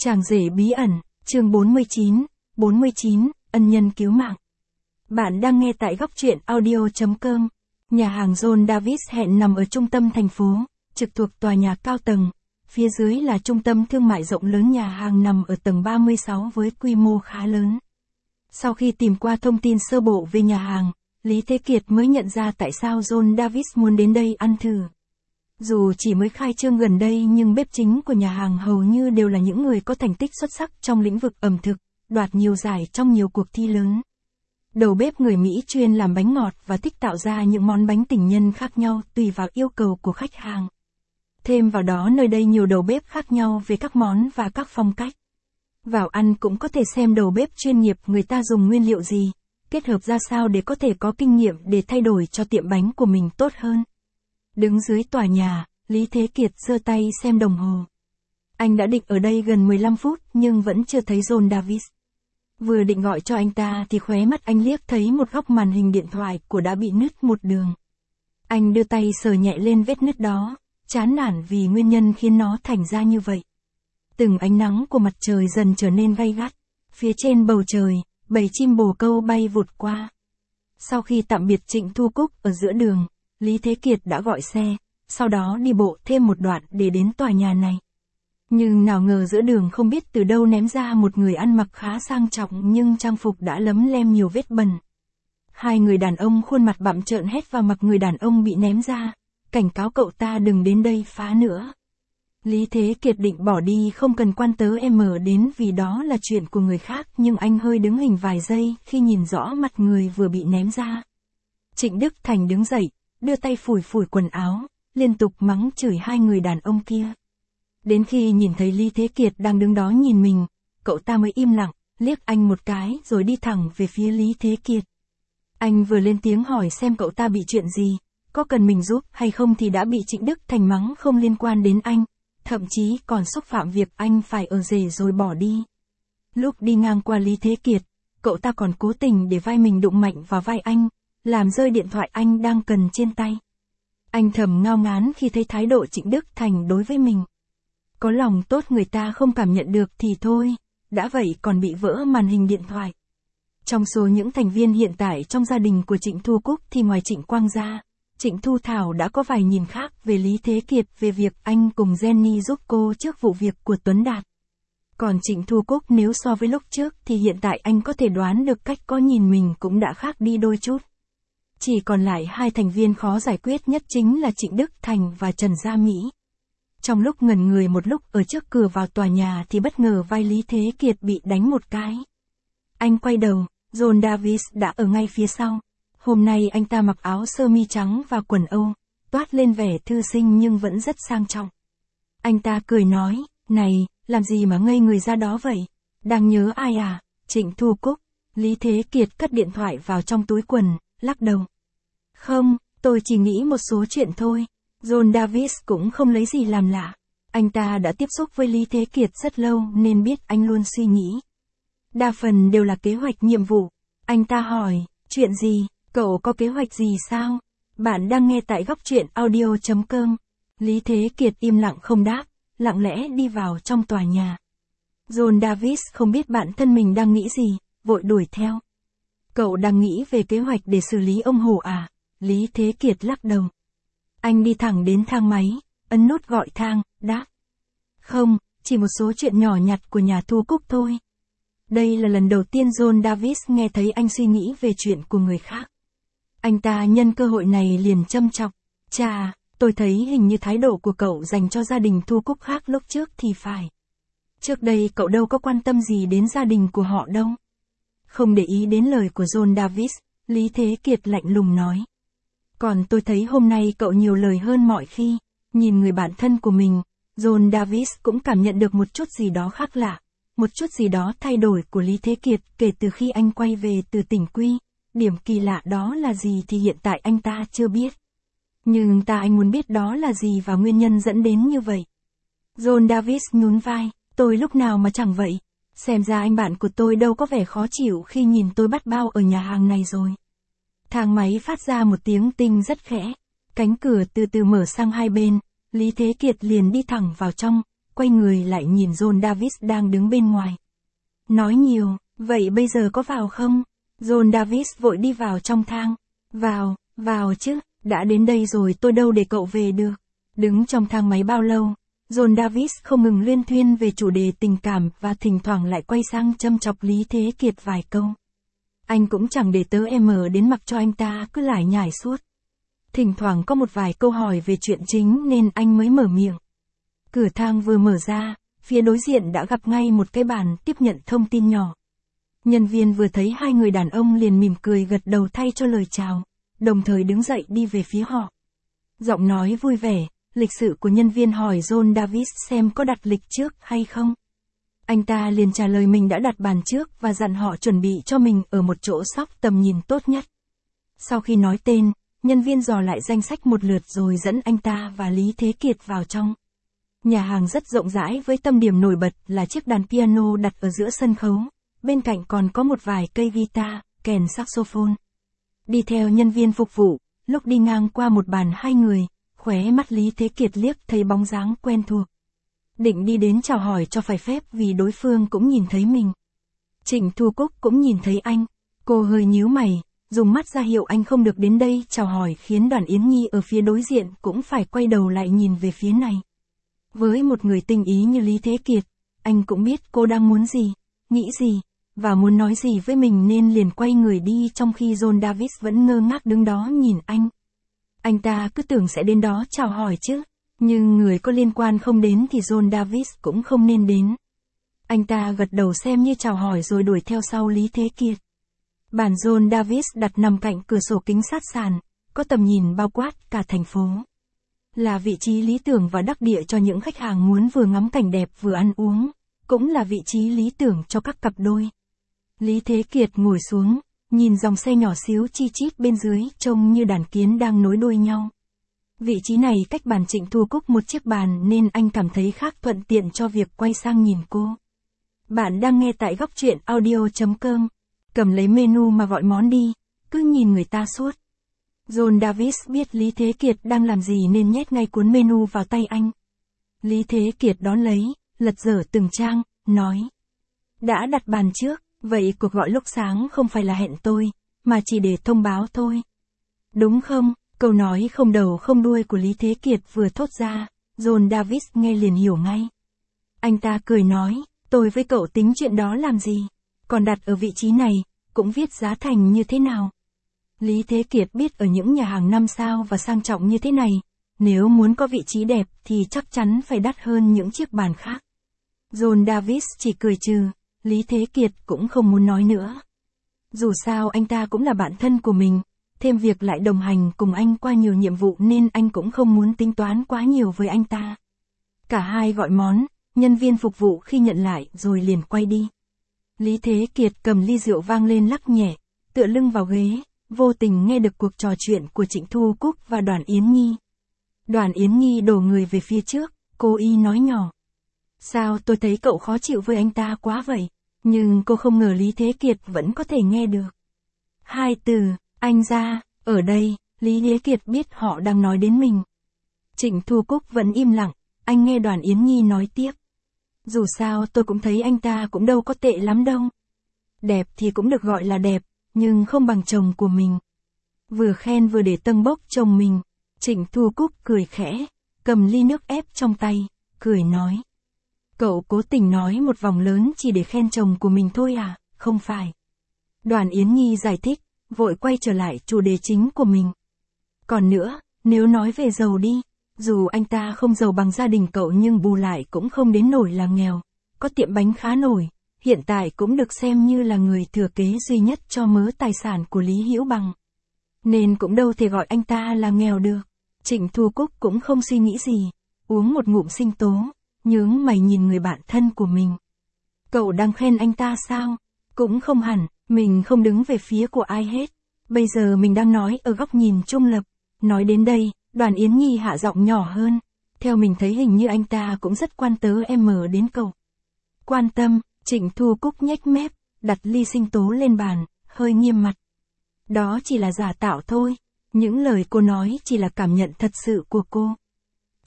Chàng rể bí ẩn, chương 49, ân nhân cứu mạng. Bạn đang nghe tại góc truyện audio.com. Nhà hàng John Davis hẹn nằm ở trung tâm thành phố, trực thuộc tòa nhà cao tầng. Phía dưới là trung tâm thương mại rộng lớn, nhà hàng nằm ở tầng 36 với quy mô khá lớn. Sau khi tìm qua thông tin sơ bộ về nhà hàng, Lý Thế Kiệt mới nhận ra tại sao John Davis muốn đến đây ăn thử. Dù chỉ mới khai trương gần đây nhưng bếp chính của nhà hàng hầu như đều là những người có thành tích xuất sắc trong lĩnh vực ẩm thực, đoạt nhiều giải trong nhiều cuộc thi lớn. Đầu bếp người Mỹ chuyên làm bánh ngọt và thích tạo ra những món bánh tình nhân khác nhau tùy vào yêu cầu của khách hàng. Thêm vào đó nơi đây nhiều đầu bếp khác nhau về các món và các phong cách. Vào ăn cũng có thể xem đầu bếp chuyên nghiệp người ta dùng nguyên liệu gì, kết hợp ra sao để có thể có kinh nghiệm để thay đổi cho tiệm bánh của mình tốt hơn. Đứng dưới tòa nhà, Lý Thế Kiệt giơ tay xem đồng hồ. Anh đã định ở đây gần 15 phút nhưng vẫn chưa thấy John Davis. Vừa định gọi cho anh ta thì khóe mắt anh liếc thấy một góc màn hình điện thoại của đã bị nứt một đường. Anh đưa tay sờ nhẹ lên vết nứt đó, chán nản vì nguyên nhân khiến nó thành ra như vậy. Từng ánh nắng của mặt trời dần trở nên gay gắt. Phía trên bầu trời, bầy chim bồ câu bay vụt qua. Sau khi tạm biệt Trịnh Thu Cúc ở giữa đường, Lý Thế Kiệt đã gọi xe, sau đó đi bộ thêm một đoạn để đến tòa nhà này. Nhưng nào ngờ giữa đường không biết từ đâu ném ra một người ăn mặc khá sang trọng nhưng trang phục đã lấm lem nhiều vết bẩn. Hai người đàn ông khuôn mặt bặm trợn hét vào mặt người đàn ông bị ném ra, cảnh cáo cậu ta đừng đến đây phá nữa. Lý Thế Kiệt định bỏ đi không cần quan tớ em đến vì đó là chuyện của người khác, nhưng anh hơi đứng hình vài giây khi nhìn rõ mặt người vừa bị ném ra. Trịnh Đức Thành đứng dậy, đưa tay phủi phủi quần áo, liên tục mắng chửi hai người đàn ông kia. Đến khi nhìn thấy Lý Thế Kiệt đang đứng đó nhìn mình, cậu ta mới im lặng, liếc anh một cái rồi đi thẳng về phía Lý Thế Kiệt. Anh vừa lên tiếng hỏi xem cậu ta bị chuyện gì, có cần mình giúp hay không thì đã bị Trịnh Đức Thành mắng không liên quan đến anh, thậm chí còn xúc phạm việc anh phải ở rể rồi bỏ đi. Lúc đi ngang qua Lý Thế Kiệt, cậu ta còn cố tình để vai mình đụng mạnh vào vai anh, làm rơi điện thoại anh đang cần trên tay. Anh thầm ngao ngán khi thấy thái độ Trịnh Đức Thành đối với mình. Có lòng tốt người ta không cảm nhận được thì thôi, đã vậy còn bị vỡ màn hình điện thoại. Trong số những thành viên hiện tại trong gia đình của Trịnh Thu Cúc thì ngoài Trịnh Quang ra, Trịnh Thu Thảo đã có vài nhìn khác về Lý Thế Kiệt về việc anh cùng Jenny giúp cô trước vụ việc của Tuấn Đạt. Còn Trịnh Thu Cúc nếu so với lúc trước thì hiện tại anh có thể đoán được cách có nhìn mình cũng đã khác đi đôi chút. Chỉ còn lại hai thành viên khó giải quyết nhất chính là Trịnh Đức Thành và Trần Gia Mỹ. Trong lúc ngẩn người một lúc ở trước cửa vào tòa nhà thì bất ngờ vai Lý Thế Kiệt bị đánh một cái. Anh quay đầu, John Davis đã ở ngay phía sau. Hôm nay anh ta mặc áo sơ mi trắng và quần Âu, toát lên vẻ thư sinh nhưng vẫn rất sang trọng. Anh ta cười nói, này, làm gì mà ngây người ra đó vậy? Đang nhớ ai à? Trịnh Thu Cúc. Lý Thế Kiệt cất điện thoại vào trong túi quần, lắc đầu. Không, tôi chỉ nghĩ một số chuyện thôi. John Davis cũng không lấy gì làm lạ. Anh ta đã tiếp xúc với Lý Thế Kiệt rất lâu nên biết anh luôn suy nghĩ. Đa phần đều là kế hoạch nhiệm vụ. Anh ta hỏi, chuyện gì? Cậu có kế hoạch gì sao? Bạn đang nghe tại góc truyện audio.com. Lý Thế Kiệt im lặng không đáp, lặng lẽ đi vào trong tòa nhà. John Davis không biết bản thân mình đang nghĩ gì, vội đuổi theo. Cậu đang nghĩ về kế hoạch để xử lý ông Hổ à? Lý Thế Kiệt lắc đầu. Anh đi thẳng đến thang máy, ấn nút gọi thang, đáp. Không, chỉ một số chuyện nhỏ nhặt của nhà Thu Cúc thôi. Đây là lần đầu tiên John Davis nghe thấy anh suy nghĩ về chuyện của người khác. Anh ta nhân cơ hội này liền châm chọc. Chà, tôi thấy hình như thái độ của cậu dành cho gia đình Thu Cúc khác lúc trước thì phải. Trước đây cậu đâu có quan tâm gì đến gia đình của họ đâu. Không để ý đến lời của John Davis, Lý Thế Kiệt lạnh lùng nói. Còn tôi thấy hôm nay cậu nhiều lời hơn mọi khi. Nhìn người bạn thân của mình, John Davis cũng cảm nhận được một chút gì đó khác lạ. Một chút gì đó thay đổi của Lý Thế Kiệt kể từ khi anh quay về từ tỉnh Quy. Điểm kỳ lạ đó là gì thì hiện tại anh ta chưa biết. Nhưng anh muốn biết đó là gì và nguyên nhân dẫn đến như vậy. John Davis nhún vai, tôi lúc nào mà chẳng vậy. Xem ra anh bạn của tôi đâu có vẻ khó chịu khi nhìn tôi bắt bao ở nhà hàng này rồi. Thang máy phát ra một tiếng tinh rất khẽ. Cánh cửa từ từ mở sang hai bên, Lý Thế Kiệt liền đi thẳng vào trong, quay người lại nhìn John Davis đang đứng bên ngoài. Nói nhiều, vậy bây giờ có vào không? John Davis vội đi vào trong thang. Vào chứ, đã đến đây rồi tôi đâu để cậu về được. Đứng trong thang máy bao lâu, John Davis không ngừng luyên thuyên về chủ đề tình cảm và thỉnh thoảng lại quay sang châm chọc Lý Thế Kiệt vài câu. Anh cũng chẳng để tớ em ở đến mặc cho anh ta cứ lải nhải suốt. Thỉnh thoảng có một vài câu hỏi về chuyện chính nên anh mới mở miệng. Cửa thang vừa mở ra, phía đối diện đã gặp ngay một cái bàn tiếp nhận thông tin nhỏ. Nhân viên vừa thấy hai người đàn ông liền mỉm cười gật đầu thay cho lời chào, đồng thời đứng dậy đi về phía họ. Giọng nói vui vẻ, lịch sự của nhân viên hỏi John Davis xem có đặt lịch trước hay không. Anh ta liền trả lời mình đã đặt bàn trước và dặn họ chuẩn bị cho mình ở một chỗ sóc tầm nhìn tốt nhất. Sau khi nói tên, nhân viên dò lại danh sách một lượt rồi dẫn anh ta và Lý Thế Kiệt vào trong. Nhà hàng rất rộng rãi với tâm điểm nổi bật là chiếc đàn piano đặt ở giữa sân khấu, bên cạnh còn có một vài cây guitar, kèn saxophone. Đi theo nhân viên phục vụ, lúc đi ngang qua một bàn hai người, khóe mắt Lý Thế Kiệt liếc thấy bóng dáng quen thuộc. Định đi đến chào hỏi cho phải phép vì đối phương cũng nhìn thấy mình. Trịnh Thu Cúc cũng nhìn thấy anh, cô hơi nhíu mày, dùng mắt ra hiệu anh không được đến đây chào hỏi khiến Đoàn Yến Nhi ở phía đối diện cũng phải quay đầu lại nhìn về phía này. Với một người tinh ý như Lý Thế Kiệt, anh cũng biết cô đang muốn gì, nghĩ gì, và muốn nói gì với mình nên liền quay người đi trong khi John Davis vẫn ngơ ngác đứng đó nhìn anh. Anh ta cứ tưởng sẽ đến đó chào hỏi chứ, nhưng người có liên quan không đến thì John Davis cũng không nên đến. Anh ta gật đầu xem như chào hỏi rồi đuổi theo sau Lý Thế Kiệt. Bàn John Davis đặt nằm cạnh cửa sổ kính sát sàn, có tầm nhìn bao quát cả thành phố. Là vị trí lý tưởng và đắc địa cho những khách hàng muốn vừa ngắm cảnh đẹp vừa ăn uống, cũng là vị trí lý tưởng cho các cặp đôi. Lý Thế Kiệt ngồi xuống, nhìn dòng xe nhỏ xíu chi chít bên dưới trông như đàn kiến đang nối đuôi nhau. Vị trí này cách bàn Trịnh Thu Cúc một chiếc bàn nên anh cảm thấy khác thuận tiện cho việc quay sang nhìn cô. Bạn đang nghe tại góc truyện audio.com. Cầm lấy menu mà gọi món đi, cứ nhìn người ta suốt. John Davis biết Lý Thế Kiệt đang làm gì nên nhét ngay cuốn menu vào tay anh. Lý Thế Kiệt đón lấy, lật dở từng trang, nói. Đã đặt bàn trước, vậy cuộc gọi lúc sáng không phải là hẹn tôi, mà chỉ để thông báo thôi. Đúng không? Câu nói không đầu không đuôi của Lý Thế Kiệt vừa thốt ra, John Davis nghe liền hiểu ngay. Anh ta cười nói, tôi với cậu tính chuyện đó làm gì? Còn đặt ở vị trí này, cũng viết giá thành như thế nào? Lý Thế Kiệt biết ở những nhà hàng 5 sao và sang trọng như thế này, nếu muốn có vị trí đẹp thì chắc chắn phải đắt hơn những chiếc bàn khác. John Davis chỉ cười trừ, Lý Thế Kiệt cũng không muốn nói nữa. Dù sao anh ta cũng là bạn thân của mình, thêm việc lại đồng hành cùng anh qua nhiều nhiệm vụ nên anh cũng không muốn tính toán quá nhiều với anh ta. Cả hai gọi món, nhân viên phục vụ khi nhận lại rồi liền quay đi. Lý Thế Kiệt cầm ly rượu vang lên lắc nhẹ, tựa lưng vào ghế, vô tình nghe được cuộc trò chuyện của Trịnh Thu Cúc và Đoàn Yến Nhi. Đoàn Yến Nhi đổ người về phía trước, cô y nói nhỏ. Sao tôi thấy cậu khó chịu với anh ta quá vậy? Nhưng cô không ngờ Lý Thế Kiệt vẫn có thể nghe được. Hai từ, anh ra, ở đây, Lý Thế Kiệt biết họ đang nói đến mình. Trịnh Thu Cúc vẫn im lặng, anh nghe Đoàn Yến Nhi nói tiếp. Dù sao tôi cũng thấy anh ta cũng đâu có tệ lắm đâu. Đẹp thì cũng được gọi là đẹp, nhưng không bằng chồng của mình. Vừa khen vừa để tâng bốc chồng mình, Trịnh Thu Cúc cười khẽ, cầm ly nước ép trong tay, cười nói. Cậu cố tình nói một vòng lớn chỉ để khen chồng của mình thôi à, không phải. Đoàn Yến Nhi giải thích, vội quay trở lại chủ đề chính của mình. Còn nữa, nếu nói về giàu đi, dù anh ta không giàu bằng gia đình cậu nhưng bù lại cũng không đến nổi là nghèo, có tiệm bánh khá nổi, hiện tại cũng được xem như là người thừa kế duy nhất cho mớ tài sản của Lý Hữu Bằng. Nên cũng đâu thể gọi anh ta là nghèo được. Trịnh Thu Cúc cũng không suy nghĩ gì, uống một ngụm sinh tố, nhướng mày nhìn người bạn thân của mình. Cậu đang khen anh ta sao? Cũng không hẳn, mình không đứng về phía của ai hết. Bây giờ mình đang nói ở góc nhìn trung lập. Nói đến đây, Đoàn Yến Nhi hạ giọng nhỏ hơn. Theo mình thấy hình như anh ta cũng rất quan đến cậu. Quan tâm, Trịnh Thu Cúc nhếch mép, đặt ly sinh tố lên bàn, hơi nghiêm mặt. Đó chỉ là giả tạo thôi. Những lời cô nói chỉ là cảm nhận thật sự của cô.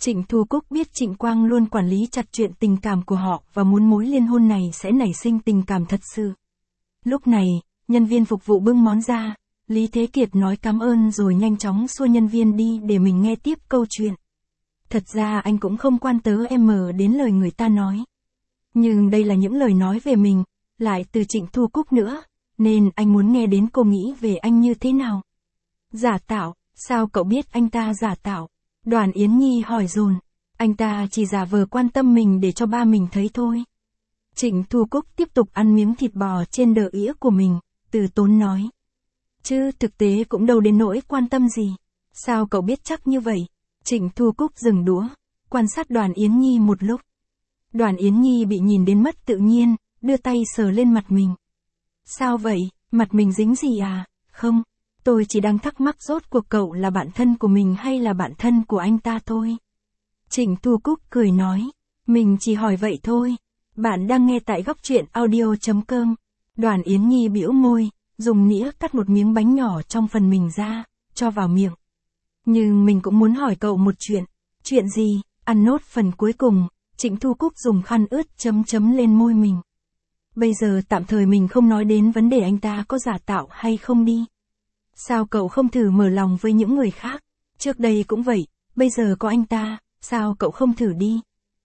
Trịnh Thu Cúc biết Trịnh Quang luôn quản lý chặt chuyện tình cảm của họ và muốn mối liên hôn này sẽ nảy sinh tình cảm thật sự. Lúc này, nhân viên phục vụ bưng món ra, Lý Thế Kiệt nói cảm ơn rồi nhanh chóng xua nhân viên đi để mình nghe tiếp câu chuyện. Thật ra anh cũng không quan đến lời người ta nói. Nhưng đây là những lời nói về mình, lại từ Trịnh Thu Cúc nữa, nên anh muốn nghe đến cô nghĩ về anh như thế nào. Giả tạo, sao cậu biết anh ta giả tạo? Đoàn Yến Nhi hỏi dồn. Anh ta chỉ giả vờ quan tâm mình để cho ba mình thấy thôi. Trịnh Thu Cúc tiếp tục ăn miếng thịt bò trên đờ ĩa của mình, từ tốn nói. Chứ thực tế cũng đâu đến nỗi quan tâm gì. Sao cậu biết chắc như vậy? Trịnh Thu Cúc dừng đũa, quan sát Đoàn Yến Nhi một lúc. Đoàn Yến Nhi bị nhìn đến mất tự nhiên, đưa tay sờ lên mặt mình. Sao vậy, mặt mình dính gì à? Không, tôi chỉ đang thắc mắc rốt cuộc cậu là bạn thân của mình hay là bạn thân của anh ta thôi. Trịnh Thu Cúc cười nói, mình chỉ hỏi vậy thôi. Bạn đang nghe tại góc truyện audio.com. Đoàn Yến Nhi bĩu môi, dùng nĩa cắt một miếng bánh nhỏ trong phần mình ra, cho vào miệng. Nhưng mình cũng muốn hỏi cậu một chuyện. Chuyện gì? Ăn nốt phần cuối cùng, Trịnh Thu Cúc dùng khăn ướt chấm lên môi mình. Bây giờ tạm thời mình không nói đến vấn đề anh ta có giả tạo hay không đi. Sao cậu không thử mở lòng với những người khác? Trước đây cũng vậy, bây giờ có anh ta, sao cậu không thử đi?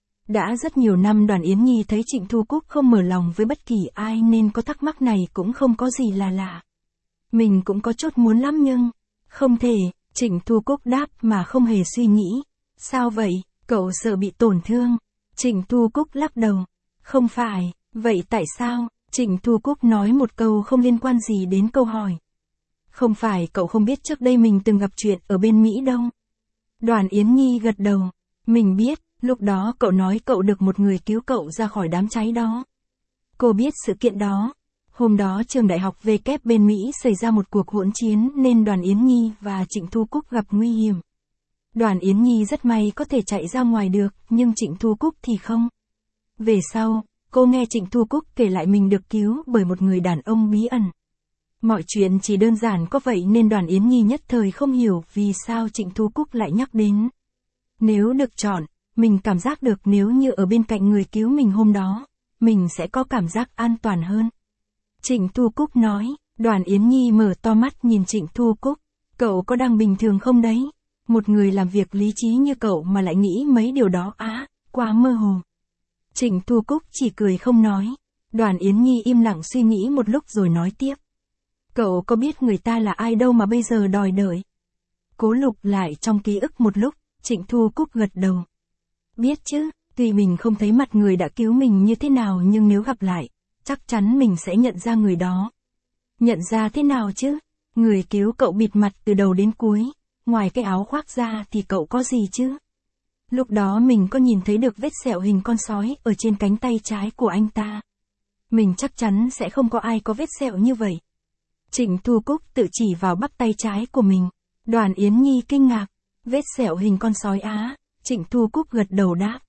Đã rất nhiều năm Đoàn Yến Nhi thấy Trịnh Thu Cúc không mở lòng với bất kỳ ai nên có thắc mắc này cũng không có gì là lạ. Mình cũng có chút muốn lắm nhưng, không thể, Trịnh Thu Cúc đáp mà không hề suy nghĩ. Sao vậy, cậu sợ bị tổn thương? Trịnh Thu Cúc lắc đầu. Không phải, vậy tại sao? Trịnh Thu Cúc nói một câu không liên quan gì đến câu hỏi. Không phải cậu không biết trước đây mình từng gặp chuyện ở bên Mỹ đâu. Đoàn Yến Nhi gật đầu. Mình biết, lúc đó cậu nói cậu được một người cứu cậu ra khỏi đám cháy đó. Cô biết sự kiện đó. Hôm đó trường đại học VK bên Mỹ xảy ra một cuộc hỗn chiến nên Đoàn Yến Nhi và Trịnh Thu Cúc gặp nguy hiểm. Đoàn Yến Nhi rất may có thể chạy ra ngoài được, nhưng Trịnh Thu Cúc thì không. Về sau, cô nghe Trịnh Thu Cúc kể lại mình được cứu bởi một người đàn ông bí ẩn. Mọi chuyện chỉ đơn giản có vậy nên Đoàn Yến Nhi nhất thời không hiểu vì sao Trịnh Thu Cúc lại nhắc đến. Nếu được chọn, mình cảm giác được nếu như ở bên cạnh người cứu mình hôm đó, mình sẽ có cảm giác an toàn hơn. Trịnh Thu Cúc nói. Đoàn Yến Nhi mở to mắt nhìn Trịnh Thu Cúc. Cậu có đang bình thường không đấy? Một người làm việc lý trí như cậu mà lại nghĩ mấy điều đó quá mơ hồ. Trịnh Thu Cúc chỉ cười không nói. Đoàn Yến Nhi im lặng suy nghĩ một lúc rồi nói tiếp. Cậu có biết người ta là ai đâu mà bây giờ đòi đợi? Cố lục lại trong ký ức một lúc, Trịnh Thu Cúc gật đầu. Biết chứ, tuy mình không thấy mặt người đã cứu mình như thế nào nhưng nếu gặp lại, chắc chắn mình sẽ nhận ra người đó. Nhận ra thế nào chứ? Người cứu cậu bịt mặt từ đầu đến cuối, ngoài cái áo khoác ra thì cậu có gì chứ? Lúc đó mình có nhìn thấy được vết sẹo hình con sói ở trên cánh tay trái của anh ta. Mình chắc chắn sẽ không có ai có vết sẹo như vậy. Trịnh Thu Cúc tự chỉ vào bắp tay trái của mình. Đoàn Yến Nhi kinh ngạc. Vết sẹo hình con sói Trịnh Thu Cúc gật đầu đáp.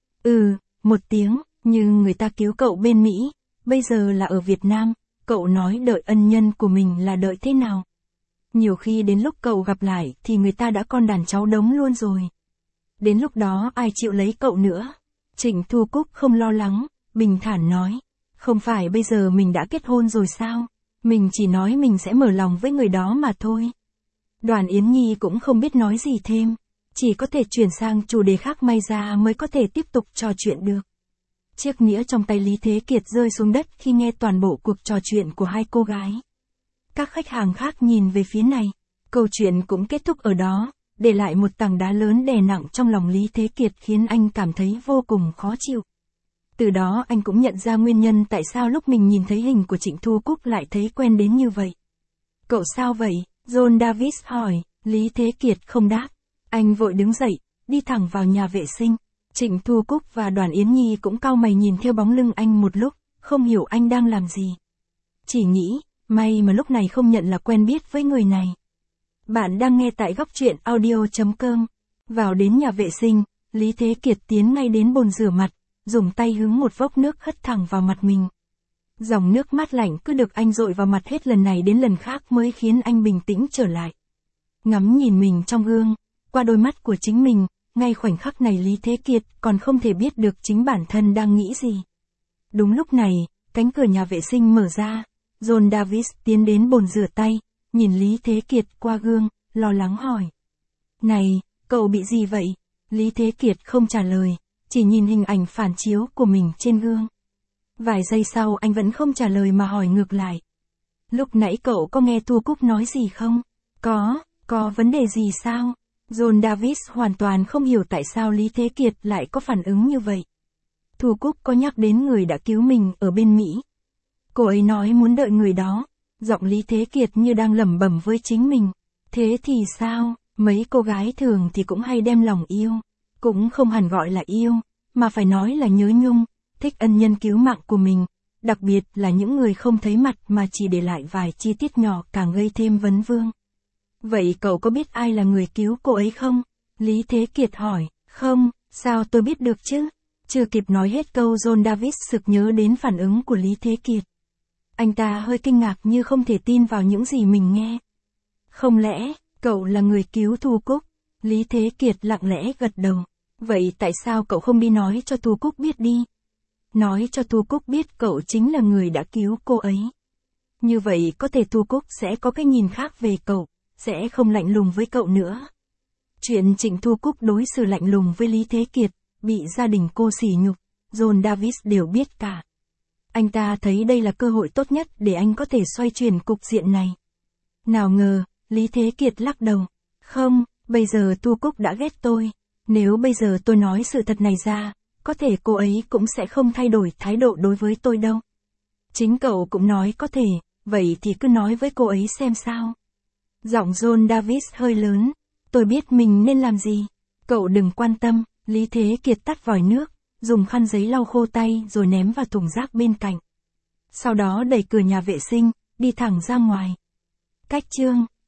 Một tiếng, nhưng người ta cứu cậu bên Mỹ, bây giờ là ở Việt Nam, cậu nói đợi ân nhân của mình là đợi thế nào? Nhiều khi đến lúc cậu gặp lại thì người ta đã con đàn cháu đống luôn rồi. Đến lúc đó ai chịu lấy cậu nữa? Trịnh Thu Cúc không lo lắng, bình thản nói. Không phải bây giờ mình đã kết hôn rồi sao? Mình chỉ nói mình sẽ mở lòng với người đó mà thôi. Đoàn Yến Nhi cũng không biết nói gì thêm. Chỉ có thể chuyển sang chủ đề khác may ra mới có thể tiếp tục trò chuyện được. Chiếc nĩa trong tay Lý Thế Kiệt rơi xuống đất khi nghe toàn bộ cuộc trò chuyện của hai cô gái. Các khách hàng khác nhìn về phía này. Câu chuyện cũng kết thúc ở đó, để lại một tảng đá lớn đè nặng trong lòng Lý Thế Kiệt khiến anh cảm thấy vô cùng khó chịu. Từ đó anh cũng nhận ra nguyên nhân tại sao lúc mình nhìn thấy hình của Trịnh Thu Cúc lại thấy quen đến như vậy. Cậu sao vậy? John Davis hỏi. Lý Thế Kiệt không đáp. Anh vội đứng dậy, đi thẳng vào nhà vệ sinh. Trịnh Thu Cúc và Đoàn Yến Nhi cũng cau mày nhìn theo bóng lưng anh một lúc, không hiểu anh đang làm gì. Chỉ nghĩ, may mà lúc này không nhận là quen biết với người này. Bạn đang nghe tại góc truyện audio.com. Vào đến nhà vệ sinh, Lý Thế Kiệt tiến ngay đến bồn rửa mặt, dùng tay hứng một vốc nước hất thẳng vào mặt mình. Dòng nước mát lạnh cứ được anh dội vào mặt hết lần này đến lần khác mới khiến anh bình tĩnh trở lại. Ngắm nhìn mình trong gương, qua đôi mắt của chính mình, Ngay khoảnh khắc này Lý Thế Kiệt còn không thể biết được chính bản thân đang nghĩ gì. Đúng lúc này, cánh cửa nhà vệ sinh mở ra, John Davis tiến đến bồn rửa tay, nhìn Lý Thế Kiệt qua gương, lo lắng hỏi. Này, cậu bị gì vậy? Lý Thế Kiệt không trả lời, chỉ nhìn hình ảnh phản chiếu của mình trên gương. Vài giây sau anh vẫn không trả lời mà hỏi ngược lại. Lúc nãy cậu có nghe Thu Cúc nói gì không? Có vấn đề gì sao? John Davis hoàn toàn không hiểu tại sao Lý Thế Kiệt lại có phản ứng như vậy. Thu Cúc có nhắc đến người đã cứu mình ở bên Mỹ. Cô ấy nói muốn đợi người đó. Giọng Lý Thế Kiệt như đang lẩm bẩm với chính mình. Thế thì sao? Mấy cô gái thường thì cũng hay đem lòng yêu. Cũng không hẳn gọi là yêu, mà phải nói là nhớ nhung, thích ân nhân cứu mạng của mình. Đặc biệt là những người không thấy mặt mà chỉ để lại vài chi tiết nhỏ càng gây thêm vấn vương. Vậy cậu có biết ai là người cứu cô ấy không? Lý Thế Kiệt hỏi. Không, sao tôi biết được chứ? Chưa kịp nói hết câu John Davis sực nhớ đến phản ứng của Lý Thế Kiệt. Anh ta hơi kinh ngạc như không thể tin vào những gì mình nghe. Không lẽ, cậu là người cứu Thu Cúc? Lý Thế Kiệt lặng lẽ gật đầu. Vậy tại sao cậu không đi nói cho Thu Cúc biết đi? Nói cho Thu Cúc biết cậu chính là người đã cứu cô ấy. Như vậy có thể Thu Cúc sẽ có cái nhìn khác về cậu, sẽ không lạnh lùng với cậu nữa. Chuyện Trịnh Thu Cúc đối xử lạnh lùng với Lý Thế Kiệt, bị gia đình cô sỉ nhục, John Davis đều biết cả. Anh ta thấy đây là cơ hội tốt nhất để anh có thể xoay chuyển cục diện này. Nào ngờ, Lý Thế Kiệt lắc đầu. Không, bây giờ Thu Cúc đã ghét tôi. Nếu bây giờ tôi nói sự thật này ra, có thể cô ấy cũng sẽ không thay đổi thái độ đối với tôi đâu. Chính cậu cũng nói có thể, vậy thì cứ nói với cô ấy xem sao. Giọng John Davis hơi lớn. Tôi biết mình nên làm gì. Cậu đừng quan tâm. Lý Thế Kiệt tắt vòi nước, dùng khăn giấy lau khô tay rồi ném vào thùng rác bên cạnh. Sau đó đẩy cửa nhà vệ sinh, đi thẳng ra ngoài. Cách chương